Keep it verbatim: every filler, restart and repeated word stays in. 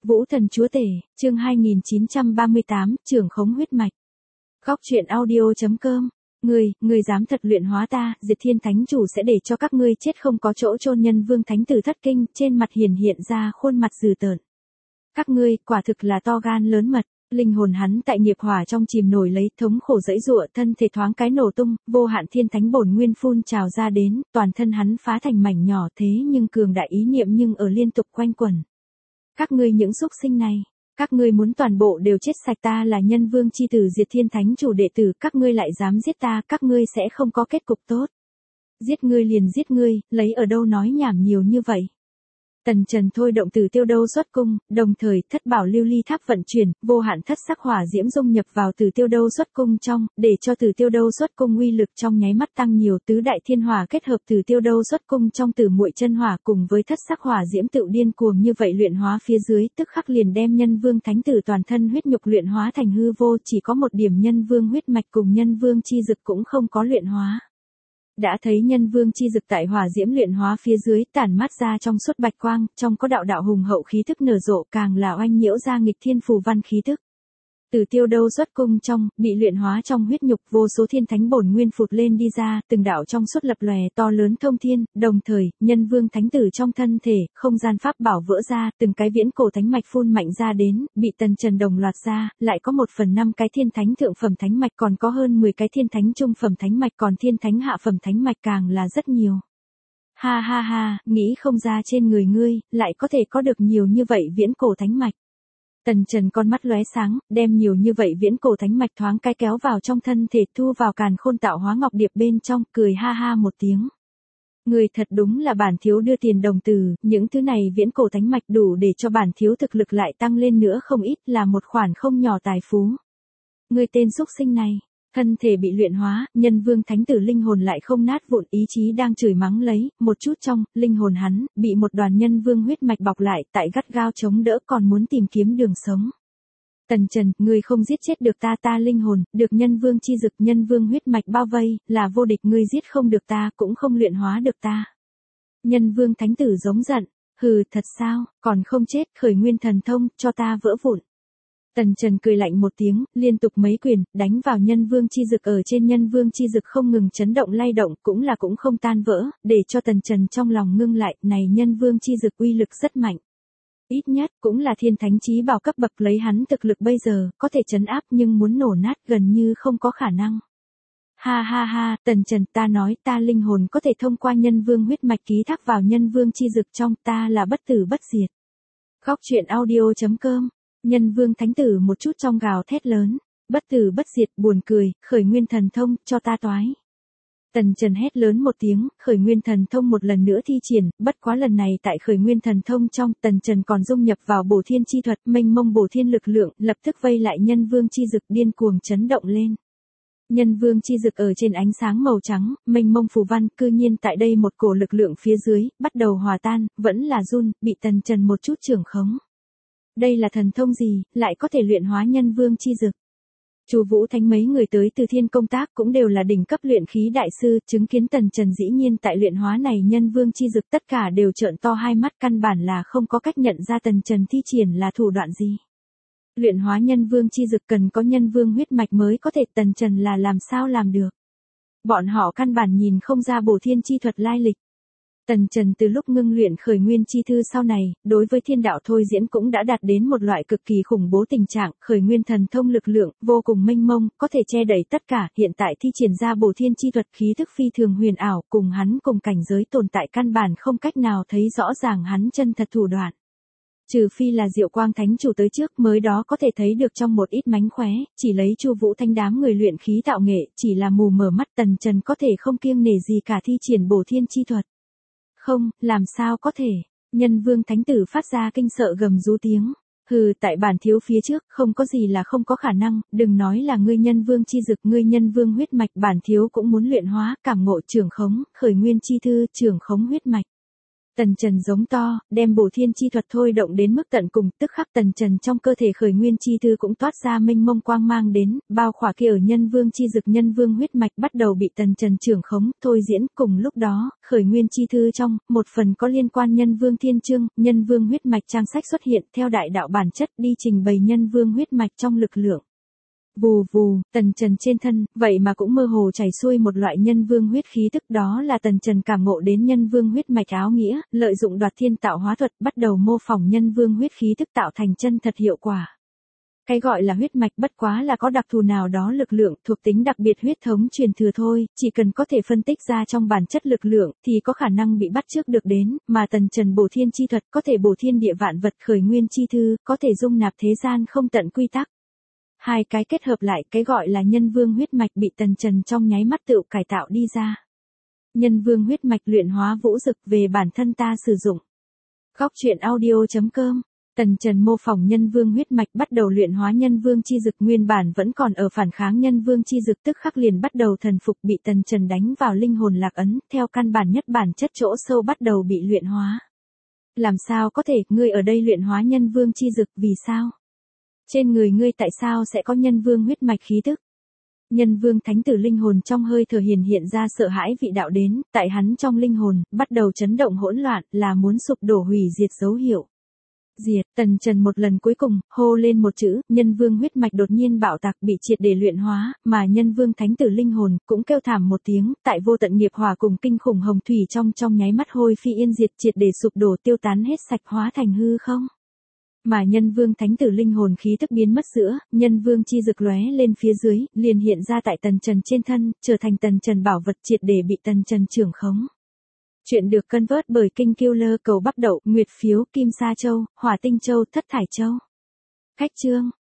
Vũ thần chúa tể, chương hai nghìn chín trăm ba mươi tám, trưởng khống huyết mạch. Góc truyện audio.com. Ngươi, ngươi dám thật luyện hóa ta, Diệt Thiên Thánh Chủ sẽ để cho các ngươi chết không có chỗ chôn. Nhân Vương Thánh Tử thất kinh, trên mặt hiển hiện ra khuôn mặt dữ tợn. Các ngươi, quả thực là to gan lớn mật. Linh hồn hắn tại nghiệp hỏa trong chìm nổi lấy, thống khổ dẫy dụa, thân thể thoáng cái nổ tung, vô hạn thiên thánh bổn nguyên phun trào ra đến, toàn thân hắn phá thành mảnh nhỏ, thế nhưng cường đại ý niệm nhưng ở liên tục quanh quẩn. Các ngươi những súc sinh này, các ngươi muốn toàn bộ đều chết sạch. Ta là Nhân Vương chi tử, Diệt Thiên Thánh Chủ đệ tử, các ngươi lại dám giết ta, các ngươi sẽ không có kết cục tốt. Giết ngươi liền giết ngươi, lấy ở đâu nói nhảm nhiều như vậy. Tần Trần thôi động Tử Tiêu Đâu xuất cung, đồng thời thất bảo lưu ly tháp vận chuyển, vô hạn thất sắc hỏa diễm dung nhập vào Tử Tiêu Đâu xuất cung trong, để cho Tử Tiêu Đâu xuất cung uy lực trong nháy mắt tăng nhiều. Tứ đại thiên hỏa kết hợp Tử Tiêu Đâu xuất cung trong Tử Muội chân hỏa cùng với thất sắc hỏa diễm tự điên cuồng như vậy luyện hóa phía dưới, tức khắc liền đem Nhân Vương Thánh Tử toàn thân huyết nhục luyện hóa thành hư vô, chỉ có một điểm Nhân Vương huyết mạch cùng Nhân Vương chi dực cũng không có luyện hóa. Đã thấy Nhân Vương chi dực tại hỏa diễm luyện hóa phía dưới tản mát ra trong suốt bạch quang, trong có đạo đạo hùng hậu khí tức nở rộ, càng là oanh nhiễu ra nghịch thiên phù văn khí tức. Tử Tiêu Đâu xuất cung trong, bị luyện hóa trong huyết nhục, vô số thiên thánh bổn nguyên phụt lên đi ra, từng đạo trong suốt lập lòe to lớn thông thiên, đồng thời, Nhân Vương Thánh Tử trong thân thể, không gian pháp bảo vỡ ra, từng cái viễn cổ thánh mạch phun mạnh ra đến, bị Tần Trần đồng loạt ra, lại có một phần năm cái thiên thánh thượng phẩm thánh mạch, còn có hơn mười cái thiên thánh trung phẩm thánh mạch, còn thiên thánh hạ phẩm thánh mạch càng là rất nhiều. Ha ha ha, nghĩ không ra trên người ngươi, lại có thể có được nhiều như vậy viễn cổ thánh mạch. Tần Trần con mắt lóe sáng, đem nhiều như vậy viễn cổ thánh mạch thoáng cái kéo vào trong thân thể, thu vào càn khôn tạo hóa ngọc điệp bên trong, cười ha ha một tiếng. Người thật đúng là bản thiếu đưa tiền đồng từ, những thứ này viễn cổ thánh mạch đủ để cho bản thiếu thực lực lại tăng lên nữa không ít, là một khoản không nhỏ tài phú. Người tên xúc sinh này, thân thể bị luyện hóa, Nhân Vương Thánh Tử linh hồn lại không nát vụn, ý chí đang chửi mắng lấy, một chút trong, linh hồn hắn, bị một đoàn Nhân Vương huyết mạch bọc lại, tại gắt gao chống đỡ, còn muốn tìm kiếm đường sống. Tần Trần, ngươi không giết chết được ta, ta linh hồn, được Nhân Vương chi dực, Nhân Vương huyết mạch bao vây, là vô địch, ngươi giết không được ta, cũng không luyện hóa được ta. Nhân Vương Thánh Tử giống giận, hừ, thật sao, còn không chết, khởi nguyên thần thông, cho ta vỡ vụn. Tần Trần cười lạnh một tiếng, liên tục mấy quyền, đánh vào Nhân Vương chi dực, ở trên Nhân Vương chi dực không ngừng chấn động lay động, cũng là cũng không tan vỡ, để cho Tần Trần trong lòng ngưng lại, này Nhân Vương chi dực uy lực rất mạnh. Ít nhất, cũng là thiên thánh chí bảo cấp bậc, lấy hắn thực lực bây giờ, có thể trấn áp nhưng muốn nổ nát gần như không có khả năng. Ha ha ha, Tần Trần, ta nói ta linh hồn có thể thông qua Nhân Vương huyết mạch ký thác vào Nhân Vương chi dực trong, ta là bất tử bất diệt. Góc truyện audio.com. Nhân Vương Thánh Tử một chút trong gào thét lớn, bất tử bất diệt, buồn cười, khởi nguyên thần thông, cho ta toái. Tần Trần hét lớn một tiếng, khởi nguyên thần thông một lần nữa thi triển, bất quá lần này tại khởi nguyên thần thông trong, Tần Trần còn dung nhập vào bổ thiên chi thuật, mênh mông bổ thiên lực lượng, lập tức vây lại Nhân Vương chi dực, điên cuồng chấn động lên. Nhân Vương chi dực ở trên ánh sáng màu trắng, mênh mông phù văn, cư nhiên tại đây một cổ lực lượng phía dưới, bắt đầu hòa tan, vẫn là run, bị Tần Trần một chút trưởng khống. Đây là thần thông gì, lại có thể luyện hóa Nhân Vương chi dực? Chu Vũ Thánh mấy người tới từ Thiên công tác cũng đều là đỉnh cấp luyện khí đại sư, chứng kiến Tần Trần dĩ nhiên tại luyện hóa này Nhân Vương chi dực, tất cả đều trợn to hai mắt, căn bản là không có cách nhận ra Tần Trần thi triển là thủ đoạn gì. Luyện hóa Nhân Vương chi dực cần có Nhân Vương huyết mạch mới có thể, Tần Trần là làm sao làm được? Bọn họ căn bản nhìn không ra bổ thiên chi thuật lai lịch. Tần Trần từ lúc ngưng luyện khởi nguyên chi thư sau này, đối với thiên đạo thôi diễn cũng đã đạt đến một loại cực kỳ khủng bố tình trạng, khởi nguyên thần thông lực lượng, vô cùng mênh mông, có thể che đẩy tất cả, hiện tại thi triển ra bổ thiên chi thuật khí thức phi thường huyền ảo, cùng hắn cùng cảnh giới tồn tại căn bản không cách nào thấy rõ ràng hắn chân thật thủ đoạn. Trừ phi là Diệu Quang Thánh Chủ tới trước mới đó có thể thấy được trong một ít mánh khóe, chỉ lấy Chu Vũ Thánh đám người luyện khí tạo nghệ, chỉ là mù mờ mắt, Tần Trần có thể không kiêng nể gì cả thi triển bổ thiên chi thuật. Không, làm sao có thể, Nhân Vương Thánh Tử phát ra kinh sợ gầm rú tiếng. Hừ, tại bản thiếu phía trước, không có gì là không có khả năng, đừng nói là ngươi Nhân Vương chi dực, ngươi Nhân Vương huyết mạch, bản thiếu cũng muốn luyện hóa, cảm ngộ trưởng khống, khởi nguyên chi thư, trưởng khống huyết mạch. Tần Trần giống to, đem bổ thiên chi thuật thôi động đến mức tận cùng, tức khắc Tần Trần trong cơ thể khởi nguyên chi thư cũng toát ra mênh mông quang mang đến, bao khỏa kia ở nhân vương chi dực nhân vương huyết mạch bắt đầu bị Tần Trần trưởng khống, thôi diễn, cùng lúc đó, khởi nguyên chi thư trong, một phần có liên quan nhân vương thiên chương, nhân vương huyết mạch trang sách xuất hiện theo đại đạo bản chất đi trình bày nhân vương huyết mạch trong lực lượng. Vù vù, Tần Trần trên thân, vậy mà cũng mơ hồ chảy xuôi một loại nhân vương huyết khí tức, đó là Tần Trần cảm ngộ đến nhân vương huyết mạch áo nghĩa, lợi dụng đoạt thiên tạo hóa thuật bắt đầu mô phỏng nhân vương huyết khí tức tạo thành chân thật hiệu quả. Cái gọi là huyết mạch bất quá là có đặc thù nào đó lực lượng thuộc tính đặc biệt huyết thống truyền thừa thôi, chỉ cần có thể phân tích ra trong bản chất lực lượng thì có khả năng bị bắt chước được đến, mà Tần Trần bổ thiên chi thuật có thể bổ thiên địa vạn vật, khởi nguyên chi thư, có thể dung nạp thế gian không tận quy tắc. Hai cái kết hợp lại, cái gọi là nhân vương huyết mạch bị Tần Trần trong nháy mắt tự cải tạo đi ra. Nhân vương huyết mạch luyện hóa vũ dực về bản thân ta sử dụng. Góc truyện audio chấm com. Tần Trần mô phỏng nhân vương huyết mạch bắt đầu luyện hóa nhân vương chi dực, nguyên bản vẫn còn ở phản kháng nhân vương chi dực tức khắc liền bắt đầu thần phục, bị Tần Trần đánh vào linh hồn lạc ấn, theo căn bản nhất bản chất chỗ sâu bắt đầu bị luyện hóa. Làm sao có thể, ngươi ở đây luyện hóa nhân vương chi dực, vì sao? Trên người ngươi tại sao sẽ có nhân vương huyết mạch khí tức? Nhân vương thánh tử linh hồn trong hơi thở hiển hiện ra sợ hãi vị đạo đến, tại hắn trong linh hồn, bắt đầu chấn động hỗn loạn, là muốn sụp đổ hủy diệt dấu hiệu. Diệt, Tần Trần một lần cuối cùng, hô lên một chữ, nhân vương huyết mạch đột nhiên bạo tạc bị triệt để luyện hóa, mà nhân vương thánh tử linh hồn, cũng kêu thảm một tiếng, tại vô tận nghiệp hỏa cùng kinh khủng hồng thủy trong trong nháy mắt hôi phi yên diệt, triệt để sụp đổ tiêu tán hết sạch, hóa thành hư không. Mà nhân vương thánh tử linh hồn khí tức biến mất giữa, nhân vương chi dực lóe lên phía dưới, liền hiện ra tại Tần Trần trên thân, trở thành Tần Trần bảo vật, triệt để bị Tần Trần trưởng khống. Chuyện được cân vớt bởi Kinh Killer cầu Bắc Đậu, Nguyệt Phiếu, Kim Sa Châu, Hỏa Tinh Châu, Thất Thải Châu. Khách chương.